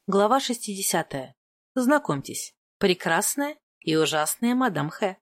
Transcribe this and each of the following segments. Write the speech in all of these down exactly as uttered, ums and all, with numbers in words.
Глава шестидесятая. Знакомьтесь, прекрасная и ужасная мадам Хэ.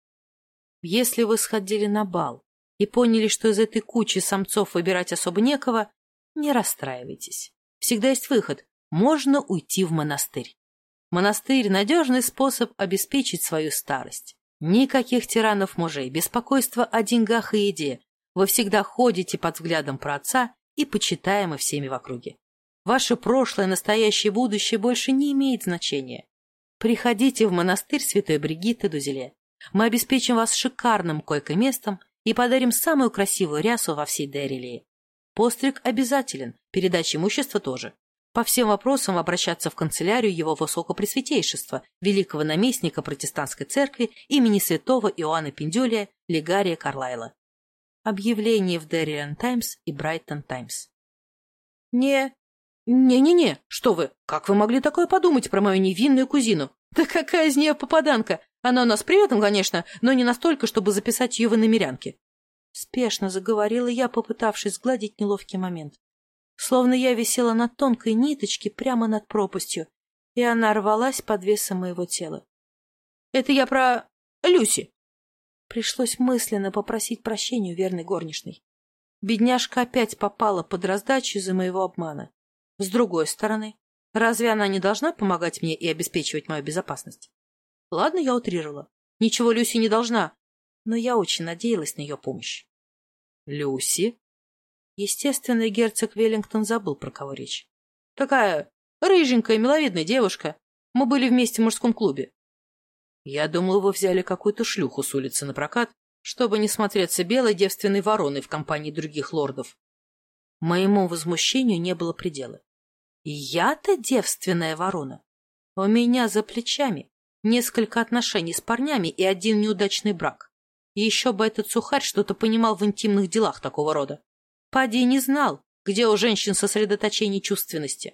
Если вы сходили на бал и поняли, что из этой кучи самцов выбирать особо некого, не расстраивайтесь. Всегда есть выход. Можно уйти в монастырь. Монастырь – надежный способ обеспечить свою старость. Никаких тиранов мужей, беспокойства о деньгах и еде. Вы всегда ходите под взглядом праотца и почитаемы всеми в округе. Ваше прошлое, настоящее, будущее больше не имеет значения. Приходите в монастырь Святой Бригитты Дузеле. Мы обеспечим вас шикарным койко-местом и подарим самую красивую рясу во всей Деррилии. Постриг обязателен, передача имущества тоже. По всем вопросам обращаться в канцелярию его высокопресвятейшества, великого наместника протестантской церкви имени святого Иоанна Пендюлия, Легария Карлайла. Объявление в Дерриан Таймс и Брайтон Таймс. Не... «Не-не-не, что вы, как вы могли такое подумать про мою невинную кузину? Да какая из нее попаданка! Она у нас при этом, конечно, но не настолько, чтобы записать ее в иномерянки». Спешно заговорила я, попытавшись сгладить неловкий момент. Словно я висела на тонкой ниточке прямо над пропастью, и она рвалась под весом моего тела. «Это я про Люси». Пришлось мысленно попросить прощения у верной горничной. Бедняжка опять попала под раздачу из-за моего обмана. С другой стороны, разве она не должна помогать мне и обеспечивать мою безопасность? Ладно, я утрировала. Ничего Люси не должна, но я очень надеялась на ее помощь. Люси? Естественно, герцог Веллингтон забыл, про кого речь. Такая рыженькая, миловидная девушка. Мы были вместе в мужском клубе. Я думал, вы взяли какую-то шлюху с улицы на прокат, чтобы не смотреться белой девственной вороной в компании других лордов. Моему возмущению не было предела. Я-то девственная ворона. У меня за плечами несколько отношений с парнями и один неудачный брак. И еще бы этот сухарь что-то понимал в интимных делах такого рода. Пади не знал, где у женщин сосредоточение чувственности.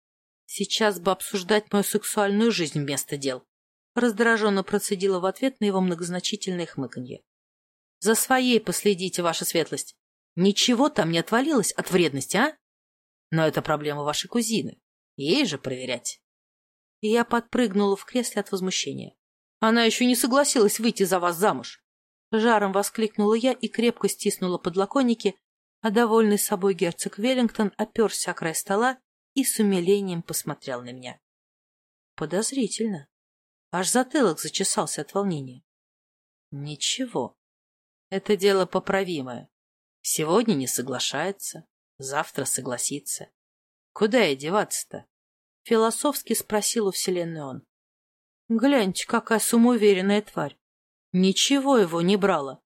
Сейчас бы обсуждать мою сексуальную жизнь вместо дел. Раздраженно процедила в ответ на его многозначительное хмыканье. За своей последите, ваша светлость. Ничего там не отвалилось от вредности, а? Но это проблема вашей кузины. Ей же проверять. И я подпрыгнула в кресле от возмущения. Она еще не согласилась выйти за вас замуж. Жаром воскликнула я и крепко стиснула подлокотники, а довольный собой герцог Веллингтон оперся о край стола и с умилением посмотрел на меня. Подозрительно. Аж затылок зачесался от волнения. Ничего. Это дело поправимое. Сегодня не соглашается, завтра согласится. Куда ей деваться-то? Философски спросил у вселенной он. Гляньте, какая самоуверенная тварь. Ничего его не брала.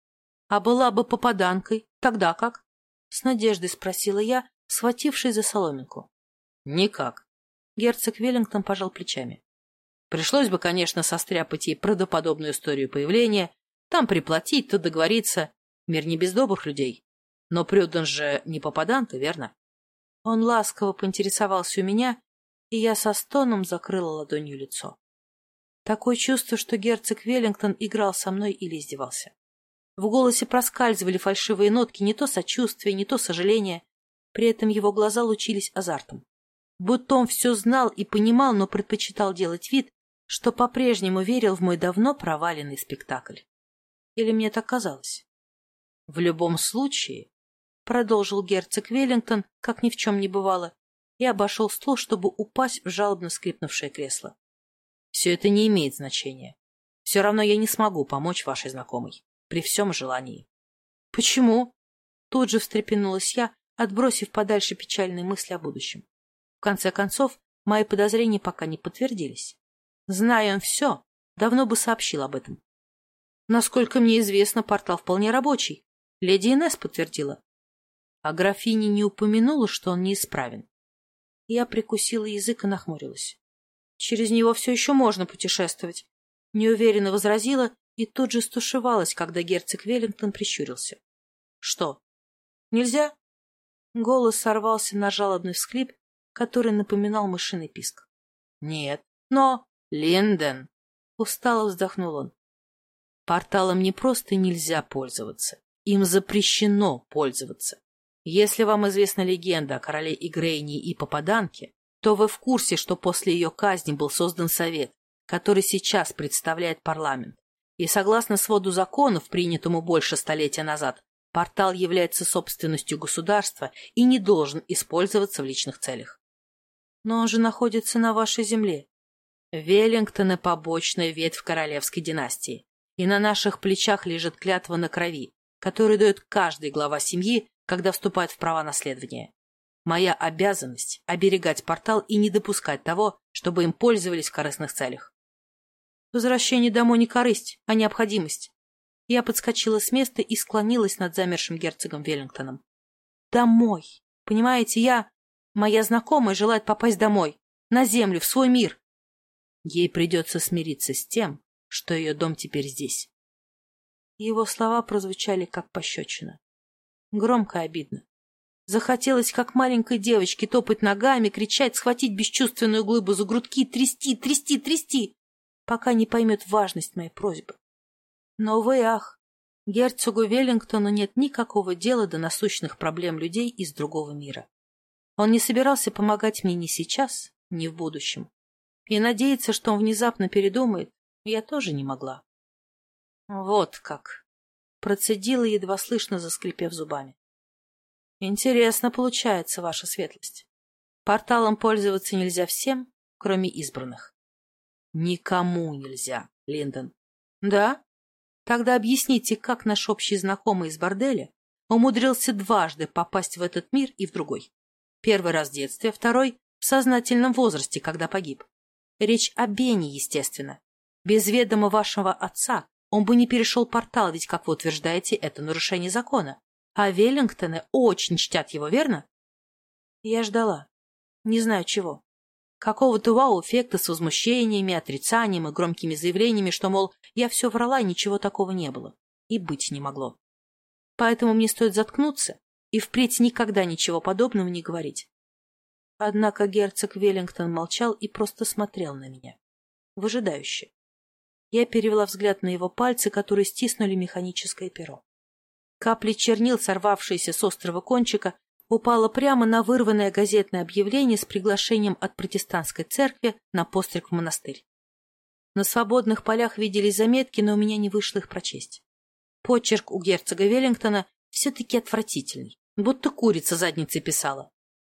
А была бы попаданкой, тогда как? С надеждой спросила я, схватившись за соломинку. Никак. Герцог Веллингтон пожал плечами. Пришлось бы, конечно, состряпать ей правдоподобную историю появления, там приплатить, тут договориться. Мир не без добрых людей. Но Прюденс же не попаданка, верно? Он ласково поинтересовался у меня, и я со стоном закрыла ладонью лицо. Такое чувство, что герцог Веллингтон играл со мной или издевался. В голосе проскальзывали фальшивые нотки, не то сочувствия, не то сожаления. При этом его глаза лучились азартом. Будто он все знал и понимал, но предпочитал делать вид, что по-прежнему верил в мой давно проваленный спектакль. Или мне так казалось? В любом случае, продолжил герцог Веллингтон, как ни в чем не бывало, и обошел стол, чтобы упасть в жалобно скрипнувшее кресло. Все это не имеет значения. Все равно я не смогу помочь вашей знакомой, при всем желании. Почему? Тут же встрепенулась я, отбросив подальше печальные мысли о будущем. В конце концов, мои подозрения пока не подтвердились. Зная он все, давно бы сообщил об этом. Насколько мне известно, портал вполне рабочий. Леди Инесс подтвердила. А графиня не упомянула, что он неисправен. Я прикусила язык и нахмурилась. Через него все еще можно путешествовать. Неуверенно возразила и тут же стушевалась, когда герцог Веллингтон прищурился. Что? Нельзя? Голос сорвался на жалобный всхлип, который напоминал мышиный писк. Нет, но... Линден! Устало вздохнул он. Порталом не просто нельзя пользоваться. Им запрещено пользоваться. Если вам известна легенда о короле Игрейне и попаданке, то вы в курсе, что после ее казни был создан совет, который сейчас представляет парламент. И согласно своду законов, принятому больше столетия назад, портал является собственностью государства и не должен использоваться в личных целях. Но он же находится на вашей земле. Веллингтоны — побочная ветвь королевской династии, и на наших плечах лежит клятва на крови, которую дает каждый глава семьи, когда вступает в права наследования. Моя обязанность — оберегать портал и не допускать того, чтобы им пользовались в корыстных целях. Возвращение домой не корысть, а необходимость. Я подскочила с места и склонилась над замершим герцогом Веллингтоном. Домой. Понимаете, я... Моя знакомая желает попасть домой, на землю, в свой мир. Ей придется смириться с тем, что ее дом теперь здесь. Его слова прозвучали как пощечина. Громко и обидно. Захотелось, как маленькой девочке, топать ногами, кричать, схватить бесчувственную глыбу за грудки, трясти, трясти, трясти, пока не поймет важность моей просьбы. Но, увы, ах, герцогу Веллингтону нет никакого дела до насущных проблем людей из другого мира. Он не собирался помогать мне ни сейчас, ни в будущем. И надеяться, что он внезапно передумает, я тоже не могла. Вот как. Процедила, едва слышно, заскрипев зубами. Интересно получается, ваша светлость. Порталом пользоваться нельзя всем, кроме избранных. Никому нельзя, Линдон. Да? Тогда объясните, как наш общий знакомый из борделя умудрился дважды попасть в этот мир и в другой. Первый раз в детстве, второй — в сознательном возрасте, когда погиб. Речь о Бене, естественно. Без ведома вашего отца он бы не перешел портал, ведь, как вы утверждаете, это нарушение закона. А Веллингтоны очень чтят его, верно? Я ждала. Не знаю чего. Какого-то вау-эффекта с возмущениями, отрицанием и громкими заявлениями, что, мол, я все врала, ничего такого не было. И быть не могло. Поэтому мне стоит заткнуться и впредь никогда ничего подобного не говорить. Однако герцог Веллингтон молчал и просто смотрел на меня. Выжидающе. Я перевела взгляд на его пальцы, которые стиснули механическое перо. Капли чернил, сорвавшиеся с острого кончика, упала прямо на вырванное газетное объявление с приглашением от протестантской церкви на постриг в монастырь. На свободных полях виделись заметки, но у меня не вышло их прочесть. Почерк у герцога Веллингтона все-таки отвратительный, будто курица задницей писала.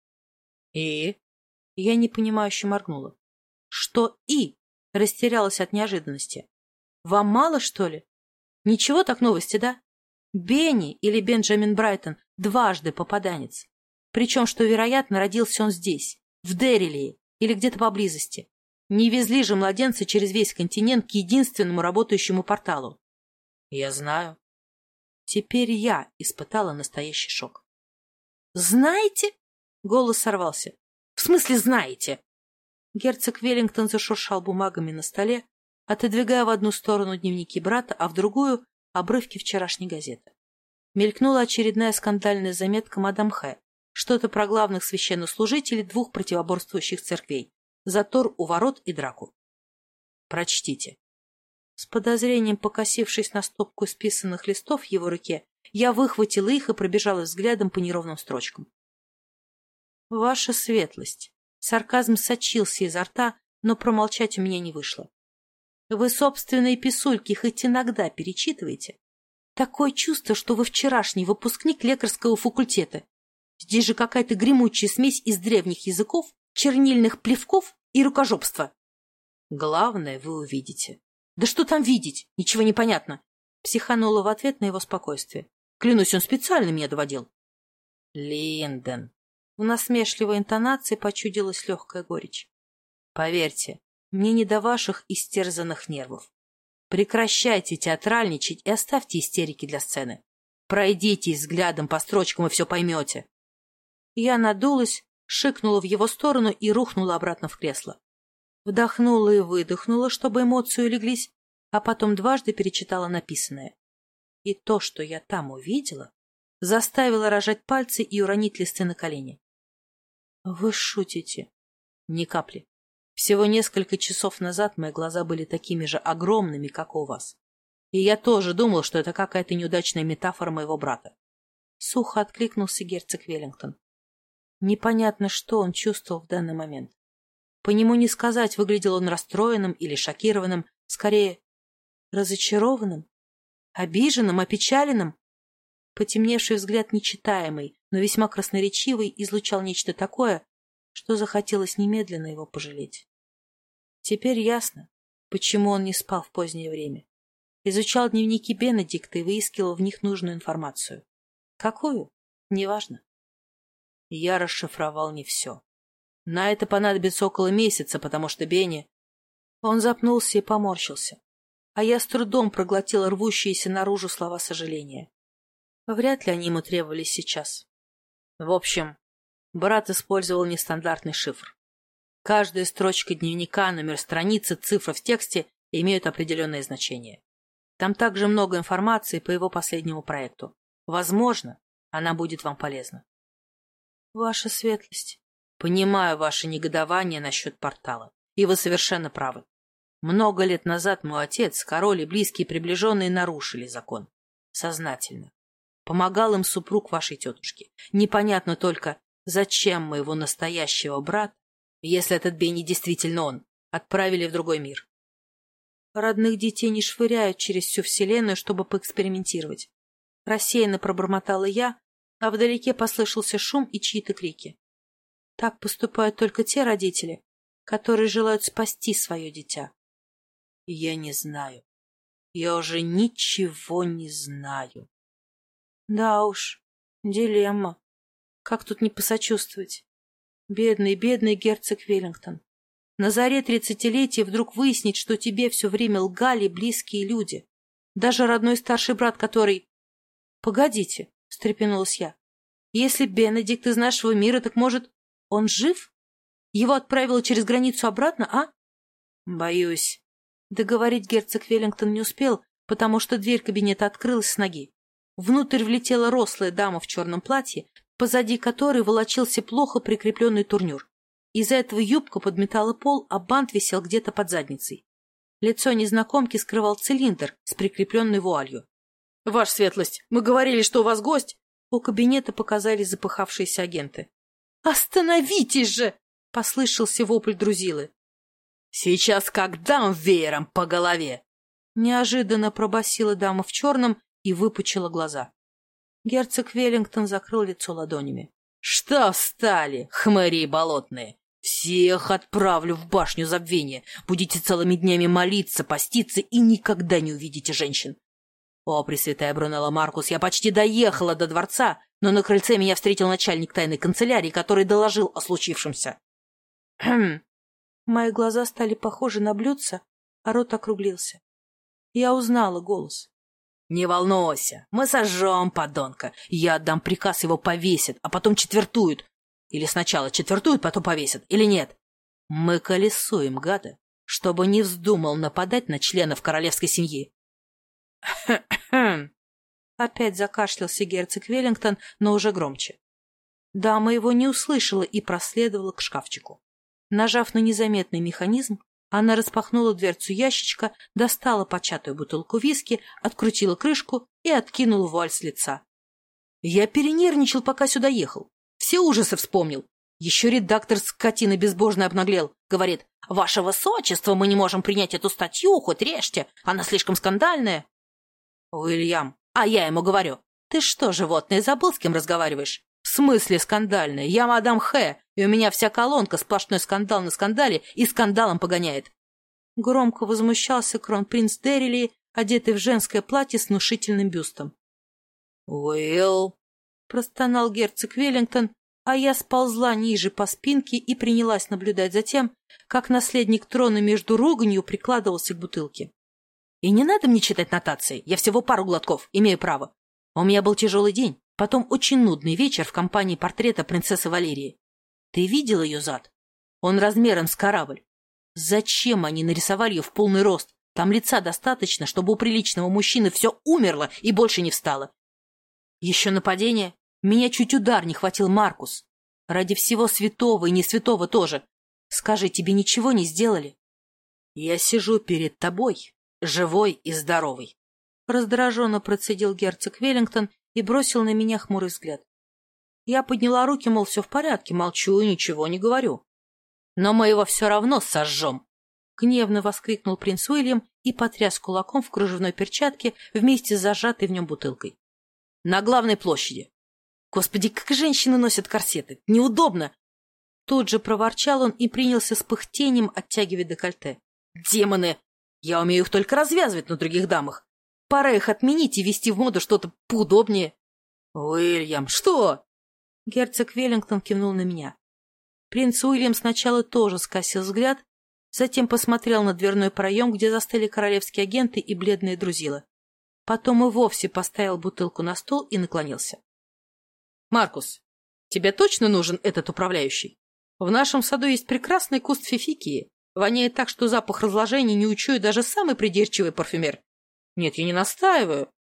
«И?» Я непонимающе моргнула. «Что «и?» Растерялась от неожиданности. «Вам мало, что ли? Ничего так новости, да? Бенни или Бенджамин Брайтон дважды попаданец. Причем, что, вероятно, родился он здесь, в Деррилии или где-то поблизости. Не везли же младенца через весь континент к единственному работающему порталу». «Я знаю». Теперь я испытала настоящий шок. «Знаете?» — голос сорвался. «В смысле знаете?» Герцог Веллингтон зашуршал бумагами на столе, отодвигая в одну сторону дневники брата, а в другую — обрывки вчерашней газеты. Мелькнула очередная скандальная заметка мадам Хэ, что-то про главных священнослужителей двух противоборствующих церквей, затор у ворот и драку. «Прочтите». С подозрением покосившись на стопку списанных листов в его руке, я выхватила их и пробежала взглядом по неровным строчкам. «Ваша светлость». Сарказм сочился изо рта, но промолчать у меня не вышло. «Вы собственные писульки хоть иногда перечитываете? Такое чувство, что вы вчерашний выпускник лекарского факультета. Здесь же какая-то гремучая смесь из древних языков, чернильных плевков и рукожопства». «Главное вы увидите». «Да что там видеть? Ничего не понятно». Психанула в ответ на его спокойствие. Клянусь, он специально меня доводил. «Линдон». В насмешливой интонации почудилась легкая горечь. «Поверьте, мне не до ваших истерзанных нервов. Прекращайте театральничать и оставьте истерики для сцены. Пройдитесь взглядом по строчкам и все поймете». Я надулась, шикнула в его сторону и рухнула обратно в кресло. Вдохнула и выдохнула, чтобы эмоции улеглись, а потом дважды перечитала написанное. И то, что я там увидела, заставило рожать пальцы и уронить листы на колени. «Вы шутите?» «Ни капли. Всего несколько часов назад мои глаза были такими же огромными, как у вас. И я тоже думал, что это какая-то неудачная метафора моего брата». Сухо откликнулся герцог Веллингтон. Непонятно, что он чувствовал в данный момент. По нему не сказать, выглядел он расстроенным или шокированным, скорее разочарованным, обиженным, опечаленным. Потемневший взгляд, нечитаемый, но весьма красноречивый, излучал нечто такое, что захотелось немедленно его пожалеть. Теперь ясно, почему он не спал в позднее время. Изучал дневники Бенедикта и выискивал в них нужную информацию. Какую? Неважно. Я расшифровал не все. На это понадобится около месяца, потому что Бенни... Он запнулся и поморщился, а я с трудом проглотила рвущиеся наружу слова сожаления. Вряд ли они ему требовались сейчас. В общем, брат использовал нестандартный шифр. Каждая строчка дневника, номер страницы, цифра в тексте имеют определенное значение. Там также много информации по его последнему проекту. Возможно, она будет вам полезна. Ваша светлость. Понимаю ваше негодование насчет портала. И вы совершенно правы. Много лет назад мой отец, король и близкие приближенные нарушили закон. Сознательно. Помогал им супруг вашей тетушки. Непонятно только, зачем моего настоящего брата, если этот Бенни действительно он, отправили в другой мир. Родных детей не швыряют через всю вселенную, чтобы поэкспериментировать. Рассеянно пробормотала я, а вдалеке послышался шум и чьи-то крики. Так поступают только те родители, которые желают спасти свое дитя. Я не знаю. Я уже ничего не знаю. Да уж, дилемма. Как тут не посочувствовать? Бедный, бедный герцог Веллингтон. На заре тридцатилетия вдруг выяснить, что тебе все время лгали близкие люди. Даже родной старший брат, который... — Погодите, — встрепенулась я. — Если Бенедикт из нашего мира, так, может, он жив? Его отправило через границу обратно, а? — Боюсь. Договорить герцог Веллингтон не успел, потому что дверь кабинета открылась с ноги. Внутрь влетела рослая дама в черном платье, позади которой волочился плохо прикрепленный турнюр. Из-за этого юбка подметала пол, а бант висел где-то под задницей. Лицо незнакомки скрывал цилиндр с прикрепленной вуалью. — Ваша светлость, мы говорили, что у вас гость. У кабинета показались запыхавшиеся агенты. — Остановитесь же! — послышался вопль Друзилы. — Сейчас как дам веером по голове! Неожиданно пробасила дама в черном и выпучила глаза. Герцог Веллингтон закрыл лицо ладонями. — Что встали, хмыри болотные? Всех отправлю в башню забвения. Будете целыми днями молиться, поститься и никогда не увидите женщин. О, пресвятая Брунелла Маркус, я почти доехала до дворца, но на крыльце меня встретил начальник тайной канцелярии, который доложил о случившемся. Хм. Мои глаза стали похожи на блюдца, а рот округлился. Я узнала голос. Не волнуйся, мы сожжем подонка. Я отдам приказ, его повесят, а потом четвертуют. Или сначала четвертуют, потом повесят, или нет. Мы колесуем гада, чтобы не вздумал нападать на членов королевской семьи. Опять закашлялся герцог Веллингтон, но уже громче. Дама его не услышала и проследовала к шкафчику. Нажав на незаметный механизм, она распахнула дверцу ящичка, достала початую бутылку виски, открутила крышку и откинула вуаль с лица. Я перенервничал, пока сюда ехал. Все ужасы вспомнил. Еще редактор скотина безбожно обнаглел. Говорит, «Ваше высочество, мы не можем принять эту статью, хоть режьте, она слишком скандальная». Уильям, а я ему говорю, «Ты что, животное, забыл, с кем разговариваешь?» «В смысле скандальная? Я мадам Хэ, и у меня вся колонка сплошной скандал на скандале и скандалом погоняет». Громко возмущался кронпринц Деррили, одетый в женское платье с внушительным бюстом. «Уилл!» — простонал герцог Веллингтон, а я сползла ниже по спинке и принялась наблюдать за тем, как наследник трона между руганью прикладывался к бутылке. И не надо мне читать нотации, я всего пару глотков, имею право. У меня был тяжелый день, потом очень нудный вечер в компании портрета принцессы Валерии. Ты видел ее зад? Он размером с корабль. Зачем они нарисовали ее в полный рост? Там лица достаточно, чтобы у приличного мужчины все умерло и больше не встало. Еще нападение? Меня чуть удар не хватил, Маркус. Ради всего святого и не святого тоже. Скажи, тебе ничего не сделали? Я сижу перед тобой, живой и здоровый. Раздраженно процедил герцог Веллингтон и бросил на меня хмурый взгляд. Я подняла руки, мол, все в порядке, молчу и ничего не говорю. Но мы его все равно сожжем!» Гневно воскликнул принц Уильям и потряс кулаком в кружевной перчатке вместе с зажатой в нем бутылкой. «На главной площади! Господи, как женщины носят корсеты! Неудобно!» Тут же проворчал он и принялся с пыхтением оттягивать декольте. «Демоны! Я умею их только развязывать на других дамах. Пора их отменить и ввести в моду что-то поудобнее». «Уильям, что?» Герцог Веллингтон кивнул на меня. Принц Уильям сначала тоже скосил взгляд, затем посмотрел на дверной проем, где застыли королевские агенты и бледные друзила. Потом и вовсе поставил бутылку на стол и наклонился. «Маркус, тебе точно нужен этот управляющий? В нашем саду есть прекрасный куст фификии. Воняет так, что запах разложения не учует даже самый придирчивый парфюмер. Нет, я не настаиваю.